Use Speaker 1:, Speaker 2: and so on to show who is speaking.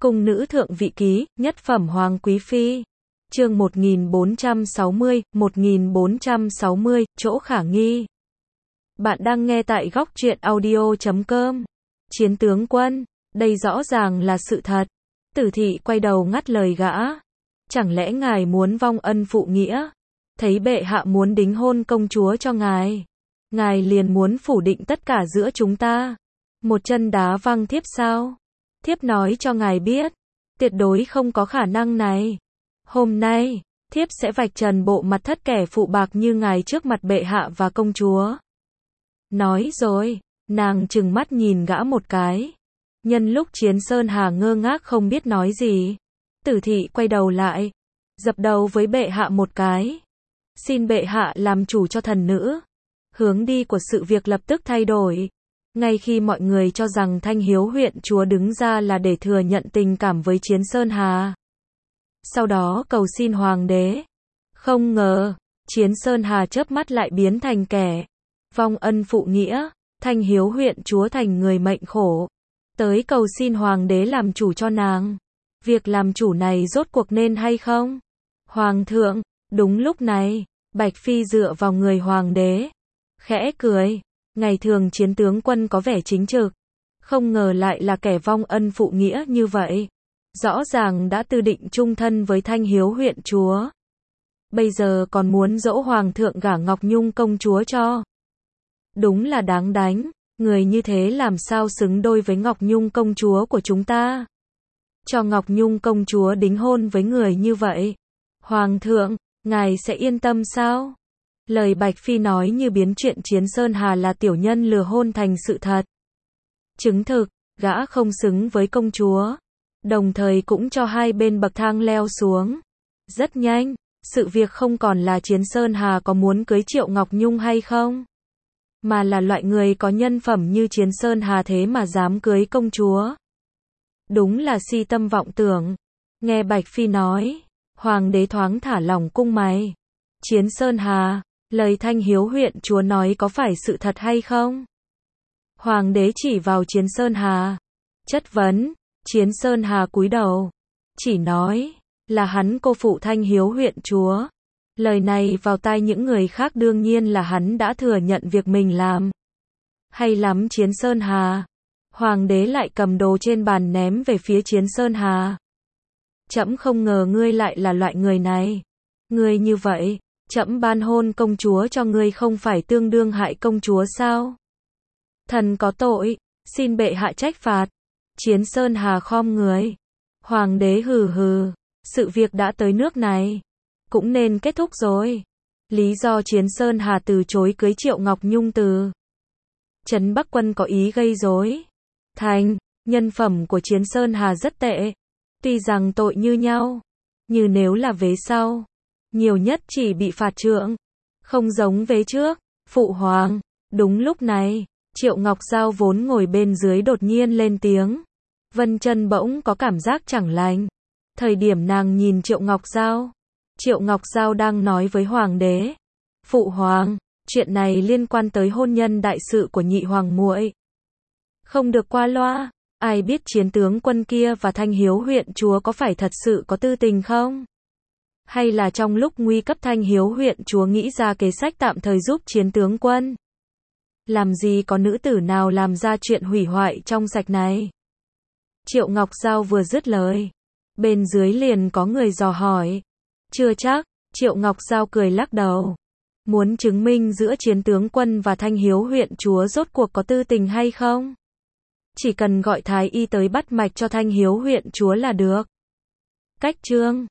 Speaker 1: Cung nữ thượng vị ký, nhất phẩm hoàng quý phi. Chương 1460, chỗ khả nghi. Bạn đang nghe tại góc truyện audio.com. Chiến tướng quân, đây rõ ràng là sự thật. Tử thị quay đầu ngắt lời gã. Chẳng lẽ ngài muốn vong ân phụ nghĩa? Thấy bệ hạ muốn đính hôn công chúa cho ngài, ngài liền muốn phủ định tất cả giữa chúng ta. Một chân đá văng thiếp sao? Thiếp nói cho ngài biết, tuyệt đối không có khả năng này. Hôm nay, thiếp sẽ vạch trần bộ mặt thất kẻ phụ bạc như ngài trước mặt bệ hạ và công chúa. Nói rồi, nàng trừng mắt nhìn gã một cái. Nhân lúc Chiến Sơn Hà ngơ ngác không biết nói gì, Tử thị quay đầu lại, dập đầu với bệ hạ một cái. Xin bệ hạ làm chủ cho thần nữ. Hướng đi của sự việc lập tức thay đổi. Ngay khi mọi người cho rằng Thanh Hiếu huyện chúa đứng ra là để thừa nhận tình cảm với Chiến Sơn Hà, sau đó cầu xin hoàng đế, không ngờ, Chiến Sơn Hà chớp mắt lại biến thành kẻ vong ân phụ nghĩa. Thanh Hiếu huyện chúa thành người mệnh khổ, tới cầu xin hoàng đế làm chủ cho nàng. Việc làm chủ này rốt cuộc nên hay không? Hoàng thượng, đúng lúc này, Bạch Phi dựa vào người hoàng đế, khẽ cười. Ngày thường chiến tướng quân có vẻ chính trực, không ngờ lại là kẻ vong ân phụ nghĩa như vậy. Rõ ràng đã tư định chung thân với Thanh Hiếu huyện chúa, bây giờ còn muốn dỗ hoàng thượng gả Ngọc Nhung công chúa cho. Đúng là đáng đánh, người như thế làm sao xứng đôi với Ngọc Nhung công chúa của chúng ta. Cho Ngọc Nhung công chúa đính hôn với người như vậy, hoàng thượng, ngài sẽ yên tâm sao? Lời Bạch Phi nói như biến chuyện Chiến Sơn Hà là tiểu nhân lừa hôn thành sự thật. Chứng thực, gã không xứng với công chúa, đồng thời cũng cho hai bên bậc thang leo xuống. Rất nhanh, sự việc không còn là Chiến Sơn Hà có muốn cưới Triệu Ngọc Nhung hay không, mà là loại người có nhân phẩm như Chiến Sơn Hà thế mà dám cưới công chúa. Đúng là si tâm vọng tưởng. Nghe Bạch Phi nói, hoàng đế thoáng thả lỏng cung mày. Chiến Sơn Hà, lời Thanh Hiếu huyện chúa nói có phải sự thật hay không? Hoàng đế chỉ vào Chiến Sơn Hà, chất vấn. Chiến Sơn Hà cúi đầu, chỉ nói là hắn cô phụ Thanh Hiếu huyện chúa. Lời này vào tai những người khác đương nhiên là hắn đã thừa nhận việc mình làm. Hay lắm Chiến Sơn Hà. Hoàng đế lại cầm đồ trên bàn ném về phía Chiến Sơn Hà. Trẫm không ngờ ngươi lại là loại người này. Ngươi như vậy, trẫm ban hôn công chúa cho ngươi không phải tương đương hại công chúa sao? Thần có tội, xin bệ hạ trách phạt. Chiến Sơn Hà khom người. Hoàng đế hừ hừ, sự việc đã tới nước này, cũng nên kết thúc rồi. Lý do Chiến Sơn Hà từ chối cưới Triệu Ngọc Nhung từ Trấn Bắc Quân có ý gây rối. Thành, nhân phẩm của Chiến Sơn Hà rất tệ. Tuy rằng tội như nhau, như nếu là vế sau, nhiều nhất chỉ bị phạt trượng, không giống vế trước. Phụ hoàng, đúng lúc này, Triệu Ngọc Giao vốn ngồi bên dưới đột nhiên lên tiếng. Vân Chân bỗng có cảm giác chẳng lành. Thời điểm nàng nhìn Triệu Ngọc Giao đang nói với hoàng đế. Phụ hoàng, chuyện này liên quan tới hôn nhân đại sự của nhị hoàng muội, không được qua loa. Ai biết chiến tướng quân kia và Thanh Hiếu huyện chúa có phải thật sự có tư tình không? Hay là trong lúc nguy cấp Thanh Hiếu huyện chúa nghĩ ra kế sách tạm thời giúp chiến tướng quân? Làm gì có nữ tử nào làm ra chuyện hủy hoại trong sạch này? Triệu Ngọc Giao vừa dứt lời, bên dưới liền có người dò hỏi. Chưa chắc. Triệu Ngọc Giao cười lắc đầu. Muốn chứng minh giữa chiến tướng quân và Thanh Hiếu huyện chúa rốt cuộc có tư tình hay không, chỉ cần gọi thái y tới bắt mạch cho Thanh Hiếu huyện chúa là được. Cách chương